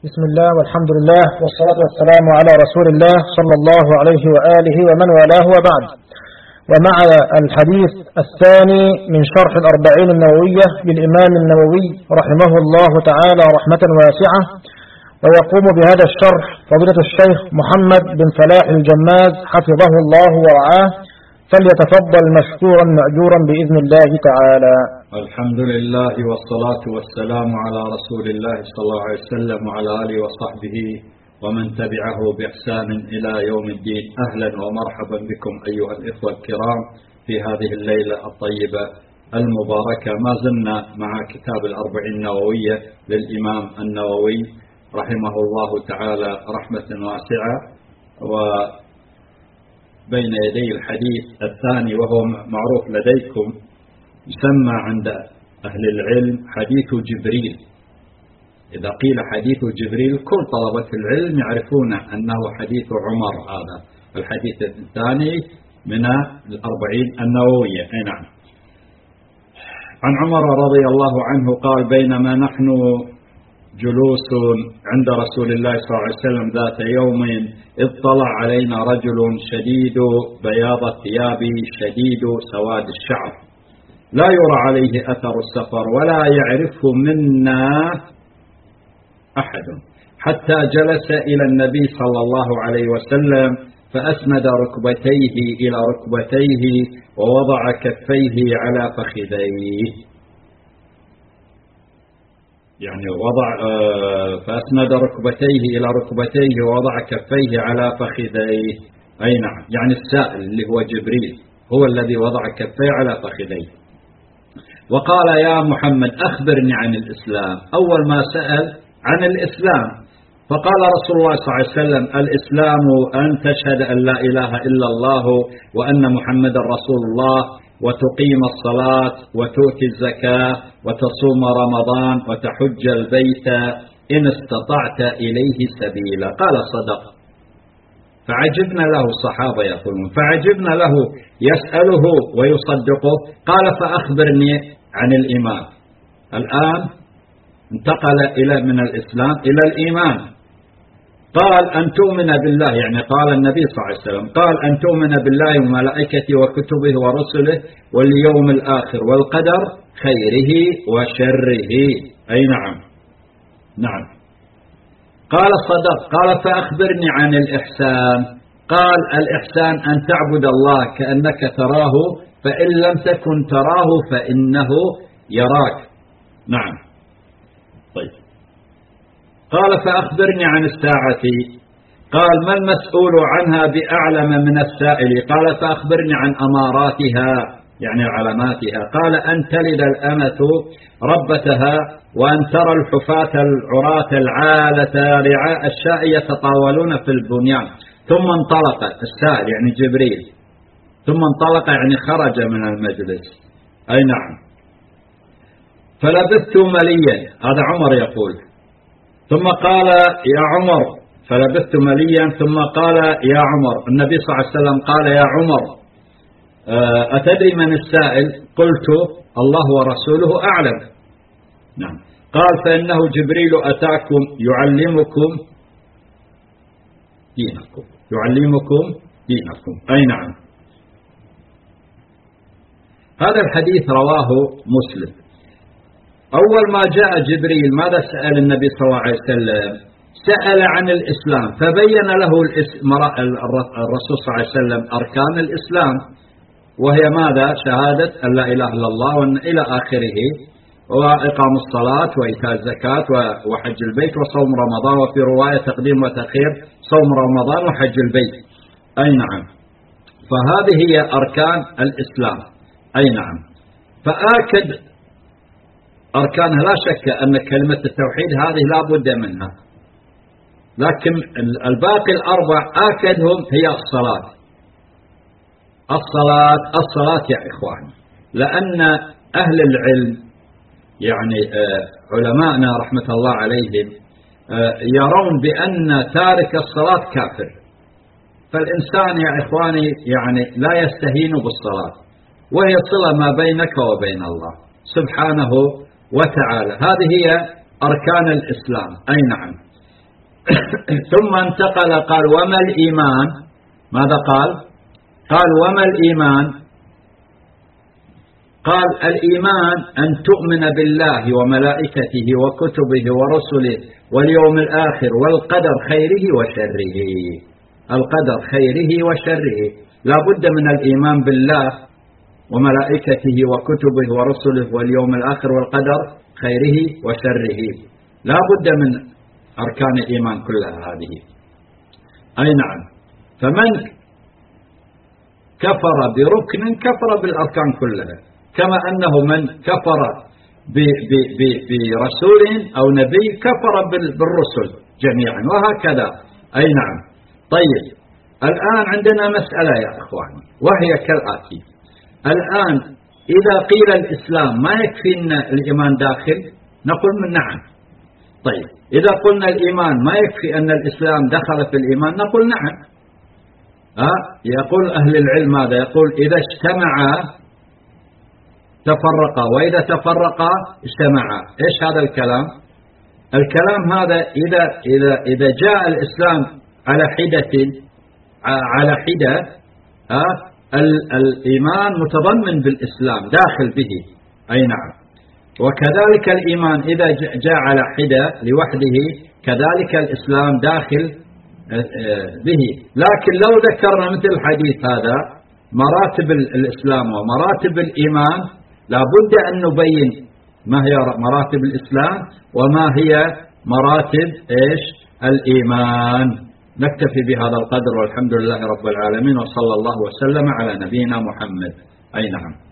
بسم الله والحمد لله والصلاة والسلام على رسول الله صلى الله عليه وآله ومن والاه وبعد. ومع الحديث الثاني من شرح الأربعين النووية للإمام النووي رحمه الله تعالى رحمة واسعة، ويقوم بهذا الشرح فضيلة الشيخ محمد بن فلاح الجماز حفظه الله ورعاه، فليتفضل مشكورا مأجورا بإذن الله تعالى. الحمد لله والصلاة والسلام على رسول الله صلى الله عليه وسلم وعلى آله وصحبه ومن تبعه بإحسان إلى يوم الدين. أهلا ومرحبا بكم أيها الإخوة الكرام في هذه الليلة الطيبة المباركة. ما زلنا مع كتاب الأربعين النووية للإمام النووي رحمه الله تعالى رحمة واسعة، وبين يدي الحديث الثاني وهو معروف لديكم، يسمى عند أهل العلم حديث جبريل. إذا قيل حديث جبريل كل طلبة العلم يعرفون أنه حديث عمر. هذا الحديث الثاني من الأربعين النووية. نعم. عن عمر رضي الله عنه قال: بينما نحن جلوس عند رسول الله صلى الله عليه وسلم ذات يوم إذ طلع علينا رجل شديد بياض الثياب شديد سواد الشعر، لا يرى عليه أثر السفر ولا يعرفه منا أحد، حتى جلس إلى النبي صلى الله عليه وسلم فأسند ركبتيه إلى ركبتيه ووضع كفيه على فخذيه. يعني فأسند ركبتيه إلى ركبتيه ووضع كفيه على فخذيه. أي نعم، يعني السائل اللي هو جبريل هو الذي وضع كفيه على فخذيه. وقال: يا محمد أخبرني عن الإسلام. أول ما سأل عن الإسلام، فقال رسول الله صلى الله عليه وسلم: الإسلام أن تشهد أن لا إله إلا الله وأن محمد رسول الله، وتقيم الصلاة وتؤتي الزكاة وتصوم رمضان وتحج البيت إن استطعت إليه سبيلا. قال: صدق. فعجبنا له، الصحابة يقولون، فعجبنا له يسأله ويصدقه. قال: فأخبرني عن الإيمان. الآن انتقل من الإسلام إلى الإيمان. قال: أن تؤمن بالله، يعني قال النبي صلى الله عليه وسلم، قال: أن تؤمن بالله وملائكته وكتبه ورسله واليوم الآخر والقدر خيره وشره. أي نعم. نعم. قال: صدق. قال: فأخبرني عن الإحسان. قال: الإحسان أن تعبد الله كأنك تراه، فإن لم تكن تراه فإنه يراك. نعم. طيب. قال: فأخبرني عن الساعة. قال: ما المسؤول عنها بأعلم من السائل. قال: فأخبرني عن أماراتها، يعني علاماتها. قال: أن تلد الأمة ربتها، وأن ترى الحفاة العراة العالة رعاء الشاء يتطاولون في البنيان. ثم انطلق السائل، يعني جبريل، ثم انطلق يعني خرج من المجلس. أي نعم. فلبثت مليا، هذا عمر يقول. ثم قال: يا عمر، فلبثت مليا ثم قال: يا عمر. النبي صلى الله عليه وسلم قال: يا عمر، أتدري من السائل؟ قلت: الله ورسوله أعلم. نعم. قال: فإنه جبريل أتاكم يعلمكم دينكم، يعلمكم دينكم. أي نعم. هذا الحديث رواه مسلم. أول ما جاء جبريل ماذا سأل النبي صلى الله عليه وسلم؟ سأل عن الإسلام، فبين له الرسول صلى الله عليه وسلم أركان الإسلام، وهي ماذا؟ شهادة أن لا إله إلا الله وأن إلى آخره، وإقام الصلاة وإيتاء الزكاة وحج البيت وصوم رمضان، وفي رواية تقديم وتأخير صوم رمضان وحج البيت. أي نعم. فهذه هي أركان الإسلام. أي نعم. فآكد أركانها. لا شك أن كلمة التوحيد هذه لا بد منها، لكن الباقي الأربع آكدهم هي الصلاة. الصلاة يا إخوان، لأن أهل العلم يعني علماءنا رحمة الله عليهم يرون بأن تارك الصلاة كافر. فالإنسان يا إخواني يعني لا يستهين بالصلاة، وهي صلة ما بينك وبين الله سبحانه وتعالى. هذه هي أركان الإسلام. أي نعم. ثم انتقل قال وما الإيمان؟ ماذا قال؟ قال وما الإيمان؟ قال الإيمان أن تؤمن بالله وملائكته وكتبه ورسله واليوم الآخر والقدر خيره وشره. القدر خيره وشره، لا بد من الإيمان بالله وملائكته وكتبه ورسله واليوم الآخر والقدر خيره وشره، لا بد من أركان الإيمان كلها هذه. أي نعم. فمن كفر بركن كفر بالأركان كلها، كما أنه من كفر برسول أو نبي كفر بالرسل جميعا، وهكذا. أي نعم. طيب الآن عندنا مسألة يا أخواني، وهي كالآتي. الآن إذا قيل الإسلام ما يكفي أن الإيمان داخل، نقول من نعم. طيب إذا قلنا الإيمان ما يكفي أن الإسلام دخل في الإيمان، نقول نعم. يقول أهل العلم ماذا؟ يقول إذا اجتمعا تفرقا وإذا تفرقا اجتمعا. إيش هذا الكلام؟ الكلام هذا إذا جاء الإسلام على حدة الإيمان متضمن بالإسلام داخل به. أي نعم. وكذلك الإيمان إذا جاء على حدة لوحده كذلك الإسلام داخل به. لكن لو ذكرنا مثل الحديث هذا مراتب الإسلام ومراتب الإيمان، لا بد أن نبين ما هي مراتب الإسلام وما هي مراتب الإيمان. نكتفي بهذا القدر، والحمد لله رب العالمين، وصلى الله وسلم على نبينا محمد. أي نعم.